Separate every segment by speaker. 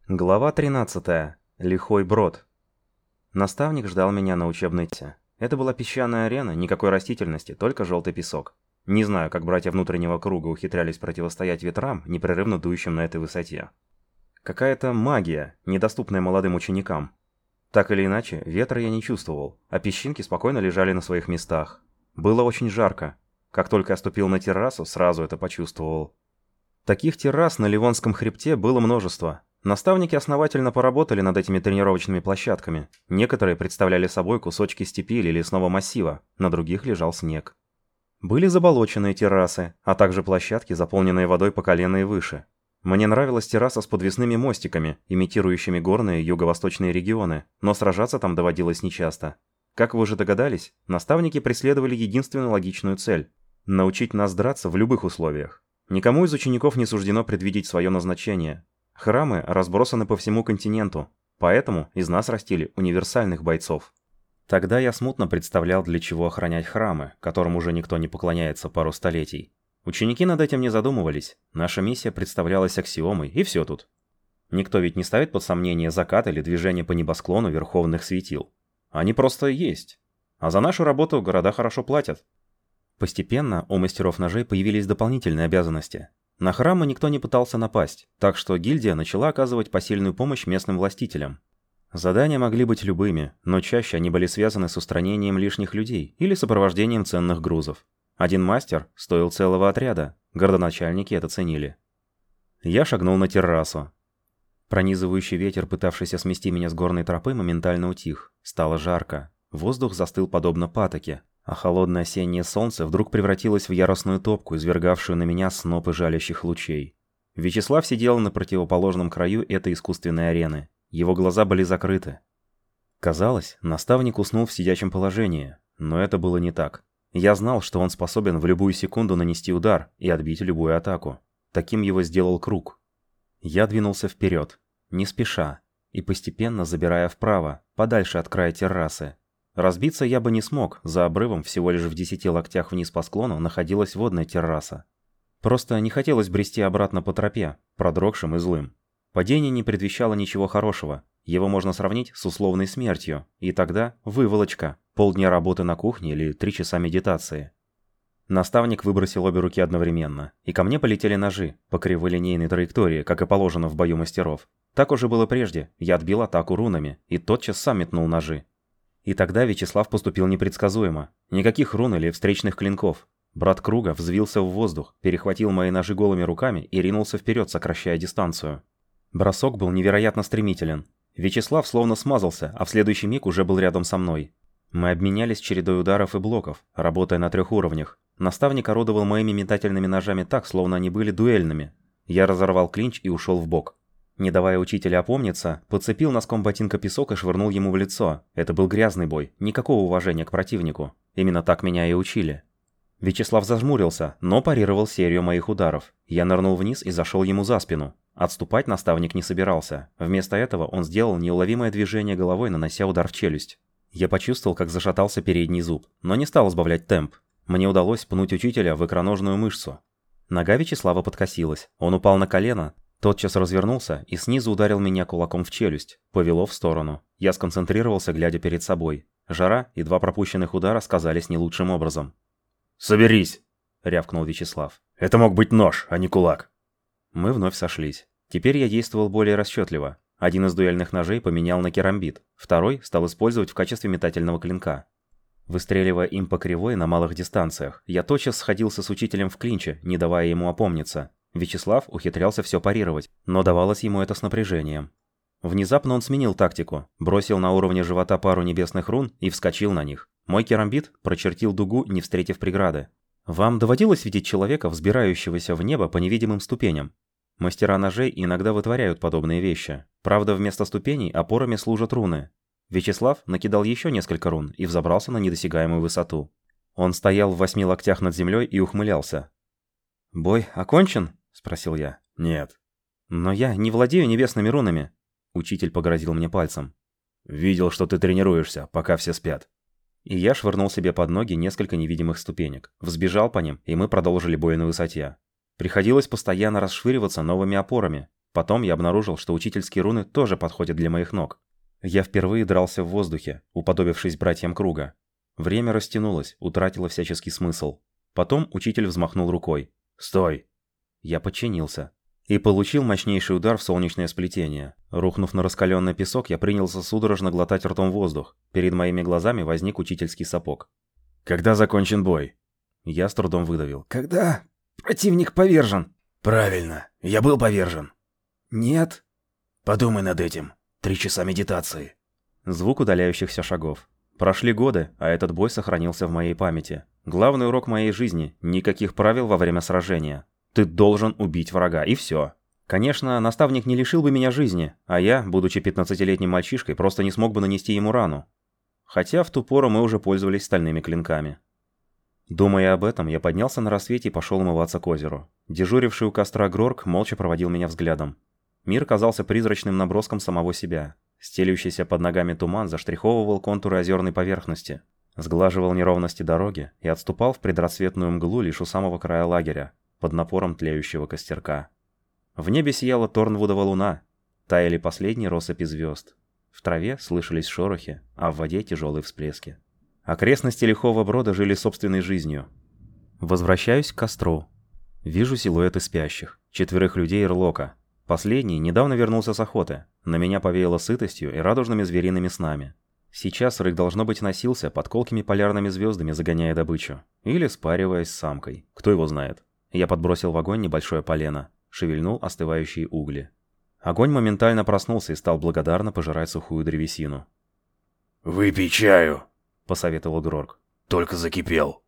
Speaker 1: Глава 13. Лихой брод. Наставник ждал меня на учебной те. Это была песчаная арена, никакой растительности, только желтый песок. Не знаю, как братья внутреннего круга ухитрялись противостоять ветрам, непрерывно дующим на этой высоте. Какая-то магия, недоступная молодым ученикам. Так или иначе, ветра я не чувствовал, а песчинки спокойно лежали на своих местах. Было очень жарко. Как только я ступил на террасу, сразу это почувствовал. Таких террас на Ливонском хребте было множество. Наставники основательно поработали над этими тренировочными площадками. Некоторые представляли собой кусочки степи или лесного массива, на других лежал снег. Были заболоченные террасы, а также площадки, заполненные водой по колено и выше. Мне нравилась терраса с подвесными мостиками, имитирующими горные юго-восточные регионы, но сражаться там доводилось нечасто. Как вы уже догадались, наставники преследовали единственную логичную цель – научить нас драться в любых условиях. Никому из учеников не суждено предвидеть свое назначение. Храмы разбросаны по всему континенту, поэтому из нас растили универсальных бойцов. Тогда я смутно представлял, для чего охранять храмы, которым уже никто не поклоняется пару столетий. Ученики над этим не задумывались, наша миссия представлялась аксиомой, и все тут. Никто ведь не ставит под сомнение закат или движение по небосклону верховных светил. Они просто есть. А за нашу работу города хорошо платят. Постепенно у мастеров ножей появились дополнительные обязанности. На храмы никто не пытался напасть, так что гильдия начала оказывать посильную помощь местным властителям. Задания могли быть любыми, но чаще они были связаны с устранением лишних людей или сопровождением ценных грузов. Один мастер стоил целого отряда, городоначальники это ценили. Я шагнул на террасу. Пронизывающий ветер, пытавшийся смести меня с горной тропы, моментально утих. Стало жарко. Воздух застыл подобно патоке. А холодное осеннее солнце вдруг превратилось в яростную топку, извергавшую на меня снопы жалящих лучей. Вячеслав сидел на противоположном краю этой искусственной арены. Его глаза были закрыты. Казалось, наставник уснул в сидячем положении, но это было не так. Я знал, что он способен в любую секунду нанести удар и отбить любую атаку. Таким его сделал круг. Я двинулся вперед, не спеша, и постепенно забирая вправо, подальше от края террасы. Разбиться я бы не смог, за обрывом всего лишь в 10 локтях вниз по склону находилась водная терраса. Просто не хотелось брести обратно по тропе, продрогшим и злым. Падение не предвещало ничего хорошего, его можно сравнить с условной смертью, и тогда выволочка, полдня работы на кухне или 3 часа медитации. Наставник выбросил обе руки одновременно, и ко мне полетели ножи, по криволинейной траектории, как и положено в бою мастеров. Так уже было прежде, я отбил атаку рунами, и тотчас сам метнул ножи. И тогда Вячеслав поступил непредсказуемо. Никаких рун или встречных клинков. Брат Круга взвился в воздух, перехватил мои ножи голыми руками и ринулся вперед, сокращая дистанцию. Бросок был невероятно стремителен. Вячеслав словно смазался, а в следующий миг уже был рядом со мной. Мы обменялись чередой ударов и блоков, работая на 3 уровнях. Наставник орудовал моими метательными ножами так, словно они были дуэльными. Я разорвал клинч и ушел вбок. Не давая учителю опомниться, подцепил носком ботинка песок и швырнул ему в лицо. Это был грязный бой, никакого уважения к противнику. Именно так меня и учили. Вячеслав зажмурился, но парировал серию моих ударов. Я нырнул вниз и зашел ему за спину. Отступать наставник не собирался. Вместо этого он сделал неуловимое движение головой, нанося удар в челюсть. Я почувствовал, как зашатался передний зуб, но не стал сбавлять темп. Мне удалось пнуть учителя в икроножную мышцу. Нога Вячеслава подкосилась. Он упал на колено. Тотчас развернулся и снизу ударил меня кулаком в челюсть, повело в сторону. Я сконцентрировался, глядя перед собой. Жара и 2 пропущенных удара сказались не лучшим образом.
Speaker 2: «Соберись!» —
Speaker 1: рявкнул Вячеслав.
Speaker 2: «Это мог быть нож, а не кулак».
Speaker 1: Мы вновь сошлись. Теперь я действовал более расчетливо. Один из дуэльных ножей поменял на керамбит, второй стал использовать в качестве метательного клинка. Выстреливая им по кривой на малых дистанциях, я тотчас сходился с учителем в клинче, не давая ему опомниться. Вячеслав ухитрялся все парировать, но давалось ему это с напряжением. Внезапно он сменил тактику, бросил на уровне живота пару небесных рун и вскочил на них. Мой керамбит прочертил дугу, не встретив преграды. Вам доводилось видеть человека, взбирающегося в небо по невидимым ступеням? Мастера ножей иногда вытворяют подобные вещи. Правда, вместо ступеней опорами служат руны. Вячеслав накидал еще несколько рун и взобрался на недосягаемую высоту. Он стоял в 8 локтях над землей и ухмылялся. «Бой окончен?» — спросил я.
Speaker 2: «Нет».
Speaker 1: «Но я не владею небесными рунами». Учитель погрозил мне пальцем.
Speaker 2: «Видел, что ты тренируешься, пока все спят».
Speaker 1: И я швырнул себе под ноги несколько невидимых ступенек. Взбежал по ним, и мы продолжили бой на высоте. Приходилось постоянно расшвыриваться новыми опорами. Потом я обнаружил, что учительские руны тоже подходят для моих ног. Я впервые дрался в воздухе, уподобившись братьям Круга. Время растянулось, утратило всяческий смысл. Потом учитель взмахнул рукой. «Стой!» Я подчинился. И получил мощнейший удар в солнечное сплетение. Рухнув на раскаленный песок, я принялся судорожно глотать ртом воздух. Перед моими глазами возник учительский сапог.
Speaker 2: «Когда закончен бой?»
Speaker 1: Я с трудом выдавил. «Когда противник повержен?»
Speaker 2: «Правильно. Я был повержен».
Speaker 1: «Нет».
Speaker 2: «Подумай над этим. 3 часа медитации».
Speaker 1: Звук удаляющихся шагов. Прошли годы, а этот бой сохранился в моей памяти. Главный урок моей жизни – никаких правил во время сражения. Ты должен убить врага, и все. Конечно, наставник не лишил бы меня жизни, а я, будучи 15-летним мальчишкой, просто не смог бы нанести ему рану. Хотя в ту пору мы уже пользовались стальными клинками. Думая об этом, я поднялся на рассвете и пошел умываться к озеру. Дежуривший у костра Грорк молча проводил меня взглядом. Мир казался призрачным наброском самого себя. Стелющийся под ногами туман заштриховывал контуры озерной поверхности, сглаживал неровности дороги и отступал в предрассветную мглу лишь у самого края лагеря, под напором тлеющего костерка. В небе сияла Торнвудова луна, таяли последние россыпи звезд. В траве слышались шорохи, а в воде тяжелые всплески. Окрестности лихого брода жили собственной жизнью. Возвращаюсь к костру. Вижу силуэты спящих, 4 людей Ирлока. Последний недавно вернулся с охоты. На меня повеяло сытостью и радужными звериными снами. Сейчас рык, должно быть, носился под колкими полярными звездами, загоняя добычу. Или спариваясь с самкой. Кто его знает. Я подбросил в огонь небольшое полено. Шевельнул остывающие угли. Огонь моментально проснулся и стал благодарно пожирать сухую древесину.
Speaker 2: «Выпей чаю»,
Speaker 1: — посоветовал Грорк.
Speaker 2: «Только закипел».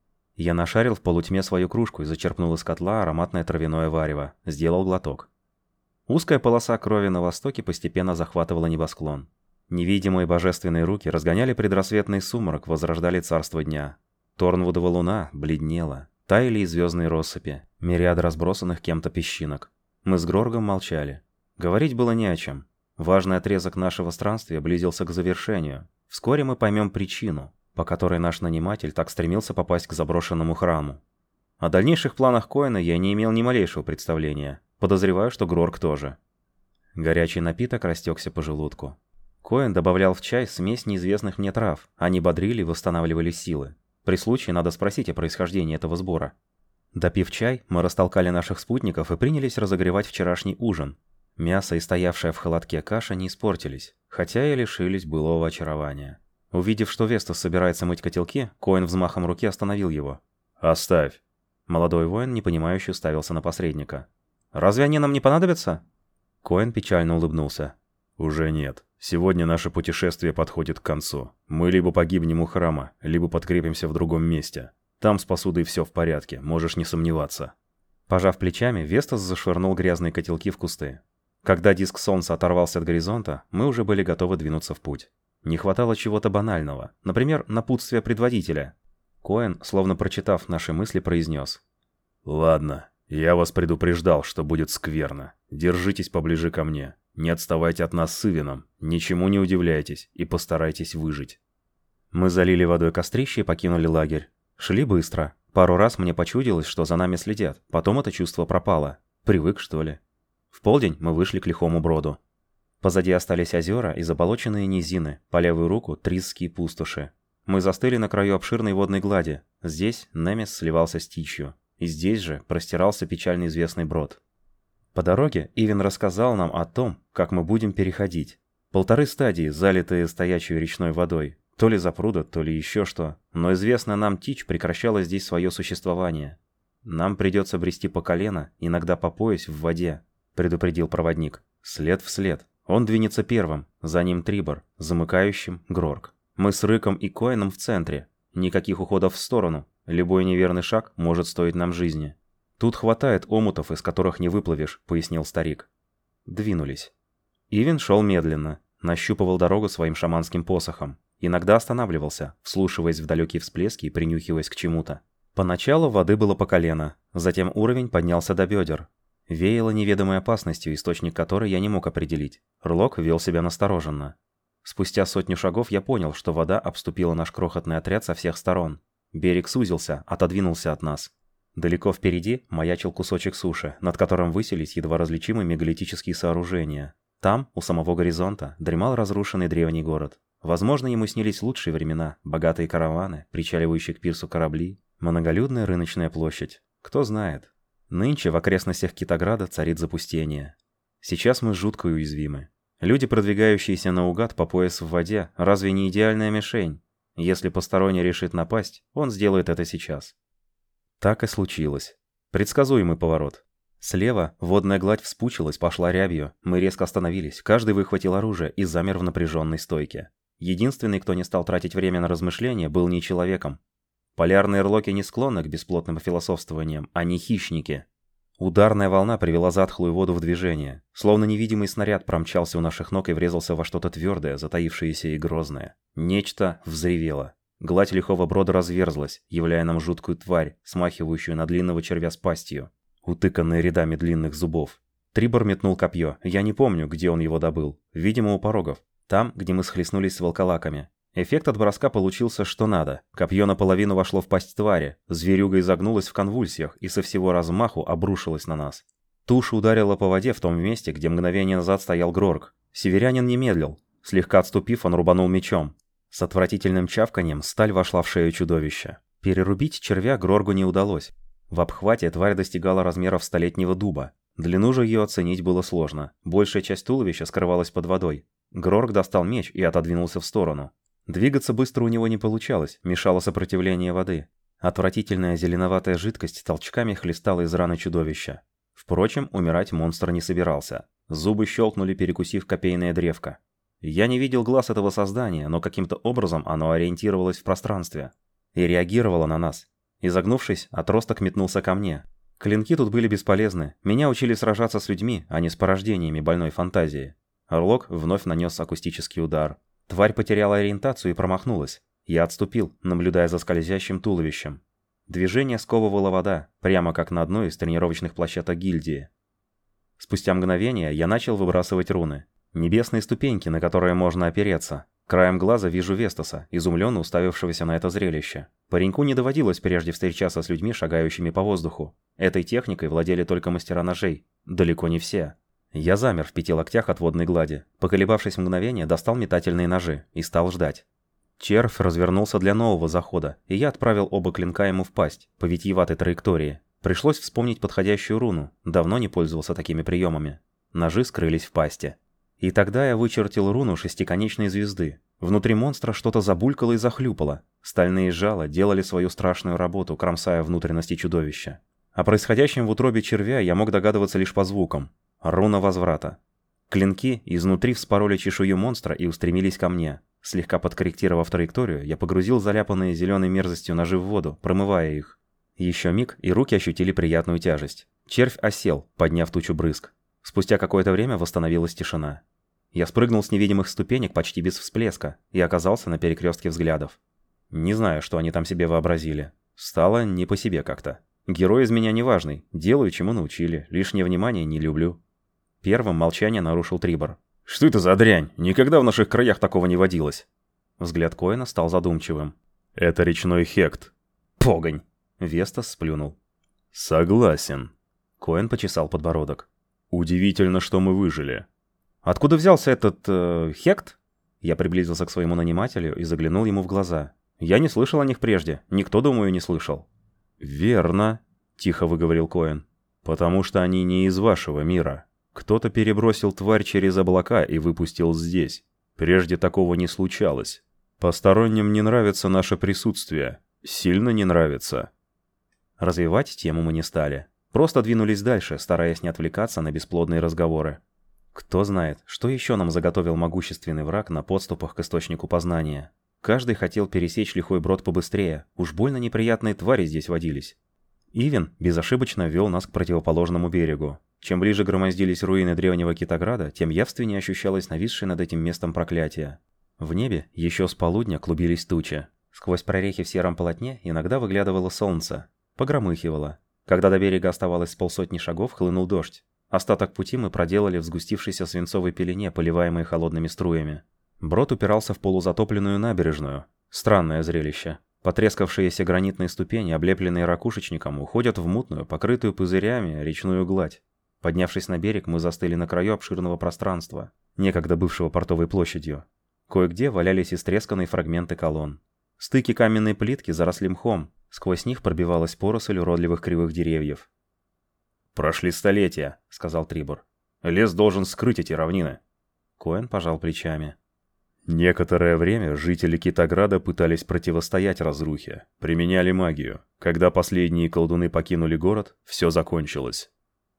Speaker 1: Я нашарил в полутьме свою кружку и зачерпнул из котла ароматное травяное варево. Сделал глоток. Узкая полоса крови на востоке постепенно захватывала небосклон. Невидимые божественные руки разгоняли предрассветный сумрак, возрождали царство дня. Торнвудова луна бледнела. Таяли и звездные россыпи, мириады разбросанных кем-то песчинок. Мы с Гроргом молчали. Говорить было не о чем. Важный отрезок нашего странствия близился к завершению. Вскоре мы поймем причину, по которой наш наниматель так стремился попасть к заброшенному храму. О дальнейших планах Коэна я не имел ни малейшего представления. Подозреваю, что Грорк тоже. Горячий напиток растекся по желудку. Коэн добавлял в чай смесь неизвестных мне трав. Они бодрили и восстанавливали силы. При случае надо спросить о происхождении этого сбора. Допив чай, мы растолкали наших спутников и принялись разогревать вчерашний ужин. Мясо и стоявшая в холодке каша не испортились, хотя и лишились былого очарования. Увидев, что Вестас собирается мыть котелки, Коэн взмахом руки остановил его.
Speaker 2: «Оставь».
Speaker 1: Молодой воин непонимающе уставился на посредника. «Разве они нам не понадобятся?» Коэн печально улыбнулся.
Speaker 2: «Уже нет. Сегодня наше путешествие подходит к концу. Мы либо погибнем у храма, либо подкрепимся в другом месте. Там с посудой все в порядке, можешь не сомневаться».
Speaker 1: Пожав плечами, Вестас зашвырнул грязные котелки в кусты. Когда диск солнца оторвался от горизонта, мы уже были готовы двинуться в путь. Не хватало чего-то банального, например, напутствия предводителя. Коэн, словно прочитав наши мысли, произнес.
Speaker 2: «Ладно, я вас предупреждал, что будет скверно. Держитесь поближе ко мне. Не отставайте от нас с Ивином, ничему не удивляйтесь и постарайтесь выжить».
Speaker 1: Мы залили водой кострище и покинули лагерь. Шли быстро. Пару раз мне почудилось, что за нами следят. Потом это чувство пропало. Привык, что ли. В полдень мы вышли к лихому броду. Позади остались озера и заболоченные низины, по левую руку тризские пустоши. Мы застыли на краю обширной водной глади. Здесь Немес сливался с Тичью. И здесь же простирался печально известный брод. По дороге Ивин рассказал нам о том, как мы будем переходить. 1,5 стадии, залитые стоячей речной водой. То ли запруда, то ли еще что. Но известно нам, Тич прекращала здесь свое существование. «Нам придется брести по колено, иногда по пояс в воде», — предупредил проводник. «След в след. Он двинется первым, за ним Трибор, замыкающим Грорк. Мы с Рыком и Коэном в центре. Никаких уходов в сторону. Любой неверный шаг может стоить нам жизни». «Тут хватает омутов, из которых не выплывешь», — пояснил старик. Двинулись. Ивин шел медленно, нащупывал дорогу своим шаманским посохом. Иногда останавливался, вслушиваясь в далекие всплески и принюхиваясь к чему-то. Поначалу воды было по колено, затем уровень поднялся до бедер. Веяло неведомой опасностью, источник которой я не мог определить. Рлок вел себя настороженно. Спустя 100 шагов я понял, что вода обступила наш крохотный отряд со всех сторон. Берег сузился, отодвинулся от нас. Далеко впереди маячил кусочек суши, над которым высились едва различимые мегалитические сооружения. Там, у самого горизонта, дремал разрушенный древний город. Возможно, ему снились лучшие времена, богатые караваны, причаливающие к пирсу корабли, многолюдная рыночная площадь. Кто знает. Нынче в окрестностях Китаграда царит запустение. Сейчас мы жутко уязвимы. Люди, продвигающиеся наугад по пояс в воде, разве не идеальная мишень? Если посторонний решит напасть, он сделает это сейчас. Так и случилось. Предсказуемый поворот. Слева водная гладь вспучилась, пошла рябью. Мы резко остановились, каждый выхватил оружие и замер в напряженной стойке. Единственный, кто не стал тратить время на размышления, был не человеком. Полярные ирлоки не склонны к бесплотным философствованиям, они хищники. Ударная волна привела затхлую воду в движение. Словно невидимый снаряд промчался у наших ног и врезался во что-то твердое, затаившееся и грозное. Нечто взревело. Гладь лихого брода разверзлась, являя нам жуткую тварь, смахивающую на длинного червя с пастью, утыканной рядами длинных зубов. Трибор метнул копье. Я не помню, где он его добыл. Видимо, у порогов. Там, где мы схлестнулись с волколаками. Эффект от броска получился что надо. Копье наполовину вошло в пасть твари. Зверюга изогнулась в конвульсиях и со всего размаху обрушилась на нас. Туша ударила по воде в том месте, где мгновение назад стоял Грорк. Северянин не медлил. Слегка отступив, он рубанул мечом. С отвратительным чавканьем сталь вошла в шею чудовища. Перерубить червя Гроргу не удалось. В обхвате тварь достигала размеров столетнего дуба. Длину же ее оценить было сложно. Большая часть туловища скрывалась под водой. Грорг достал меч и отодвинулся в сторону. Двигаться быстро у него не получалось, мешало сопротивление воды. Отвратительная зеленоватая жидкость толчками хлестала из раны чудовища. Впрочем, умирать монстр не собирался. Зубы щелкнули, перекусив копейное древко. Я не видел глаз этого создания, но каким-то образом оно ориентировалось в пространстве и реагировало на нас. Изогнувшись, отросток метнулся ко мне. Клинки тут были бесполезны. Меня учили сражаться с людьми, а не с порождениями больной фантазии. Орлок вновь нанес акустический удар. Тварь потеряла ориентацию и промахнулась. Я отступил, наблюдая за скользящим туловищем. Движение сковывала вода, прямо как на одной из тренировочных площадок гильдии. Спустя мгновение я начал выбрасывать руны. Небесные ступеньки, на которые можно опереться. Краем глаза вижу Вестаса, изумленно уставившегося на это зрелище. Пареньку не доводилось прежде встречаться с людьми, шагающими по воздуху. Этой техникой владели только мастера ножей. Далеко не все. Я замер в 5 локтях от водной глади. Поколебавшись мгновение, достал метательные ножи и стал ждать. Червь развернулся для нового захода, и я отправил оба клинка ему в пасть, по витиеватой траектории. Пришлось вспомнить подходящую руну. Давно не пользовался такими приемами. Ножи скрылись в пасти. И тогда я вычертил руну шестиконечной звезды. Внутри монстра что-то забулькало и захлюпало. Стальные жала делали свою страшную работу, кромсая внутренности чудовища. О происходящем в утробе червя я мог догадываться лишь по звукам. Руна возврата. Клинки изнутри вспороли чешую монстра и устремились ко мне. Слегка подкорректировав траекторию, я погрузил заляпанные зеленой мерзостью ножи в воду, промывая их. Еще миг, и руки ощутили приятную тяжесть. Червь осел, подняв тучу брызг. Спустя какое-то время восстановилась тишина. Я спрыгнул с невидимых ступенек почти без всплеска и оказался на перекрестке взглядов. Не знаю, что они там себе вообразили. Стало не по себе как-то. Герой из меня неважный, делаю, чему научили, лишнее внимание не люблю. Первым молчание нарушил Трибор. «Что это за дрянь? Никогда в наших краях такого не водилось». Взгляд Коэна стал задумчивым.
Speaker 2: «Это речной хект».
Speaker 1: «Погонь!» Вестас сплюнул.
Speaker 2: «Согласен».
Speaker 1: Коэн почесал подбородок.
Speaker 2: «Удивительно, что мы выжили».
Speaker 1: «Откуда взялся этот... хект?» Я приблизился к своему нанимателю и заглянул ему в глаза. «Я не слышал о них прежде. Никто, думаю, не слышал».
Speaker 2: «Верно», — тихо выговорил Коэн. «Потому что они не из вашего мира. Кто-то перебросил тварь через облака и выпустил здесь. Прежде такого не случалось. Посторонним не нравится наше присутствие. Сильно не нравится».
Speaker 1: Развивать тему мы не стали. Просто двинулись дальше, стараясь не отвлекаться на бесплодные разговоры. Кто знает, что еще нам заготовил могущественный враг на подступах к источнику познания. Каждый хотел пересечь лихой брод побыстрее, уж больно неприятные твари здесь водились. Ивен безошибочно вел нас к противоположному берегу. Чем ближе громоздились руины древнего Китаграда, тем явственнее ощущалось нависшее над этим местом проклятие. В небе еще с полудня клубились тучи. Сквозь прорехи в сером полотне иногда выглядывало солнце. Погромыхивало. Когда до берега оставалось с полсотни шагов, хлынул дождь. Остаток пути мы проделали в сгустившейся свинцовой пелене, поливаемой холодными струями. Брод упирался в полузатопленную набережную. Странное зрелище. Потрескавшиеся гранитные ступени, облепленные ракушечником, уходят в мутную, покрытую пузырями, речную гладь. Поднявшись на берег, мы застыли на краю обширного пространства, некогда бывшего портовой площадью. Кое-где валялись истресканные фрагменты колонн. Стыки каменной плитки заросли мхом, сквозь них пробивалась поросль уродливых кривых деревьев.
Speaker 2: «Прошли столетия», — сказал Трибор. «Лес должен скрыть эти равнины».
Speaker 1: Коэн пожал плечами.
Speaker 2: Некоторое время жители Китаграда пытались противостоять разрухе, применяли магию. Когда последние колдуны покинули город, все закончилось.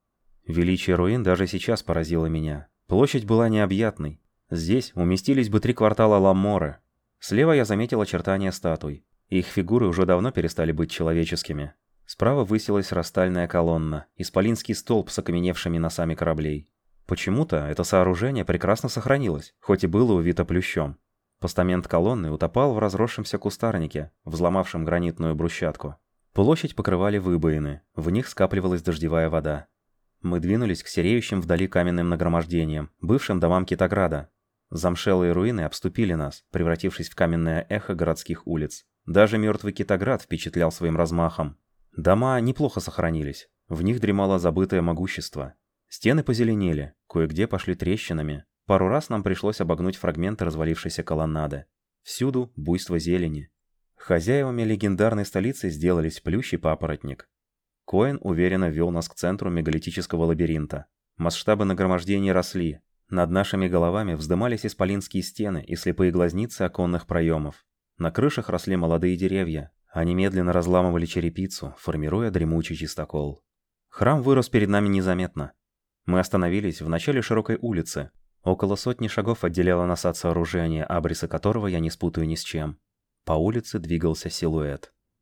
Speaker 1: Величие руин даже сейчас поразило меня. Площадь была необъятной. Здесь уместились бы 3 квартала Ламморы. Слева я заметил очертания статуй. Их фигуры уже давно перестали быть человеческими. Справа высилась растальная колонна, исполинский столб с окаменевшими носами кораблей. Почему-то это сооружение прекрасно сохранилось, хоть и было увито плющом. Постамент колонны утопал в разросшемся кустарнике, взломавшем гранитную брусчатку. Площадь покрывали выбоины, в них скапливалась дождевая вода. Мы двинулись к сереющим вдали каменным нагромождениям, бывшим домам Китаграда. Замшелые руины обступили нас, превратившись в каменное эхо городских улиц. Даже мертвый Китаград впечатлял своим размахом. Дома неплохо сохранились, в них дремало забытое могущество. Стены позеленели, кое-где пошли трещинами. Пару раз нам пришлось обогнуть фрагменты развалившейся колоннады. Всюду буйство зелени. Хозяевами легендарной столицы сделались плющ и папоротник. Коэн уверенно вел нас к центру мегалитического лабиринта. Масштабы нагромождений росли. Над нашими головами вздымались исполинские стены и слепые глазницы оконных проемов. На крышах росли молодые деревья. Они медленно разламывали черепицу, формируя дремучий чистокол. Храм вырос перед нами незаметно. Мы остановились в начале широкой улицы. Около 100 шагов отделяло нас от сооружения, абрисы которого я не спутаю ни с чем. По улице двигался силуэт.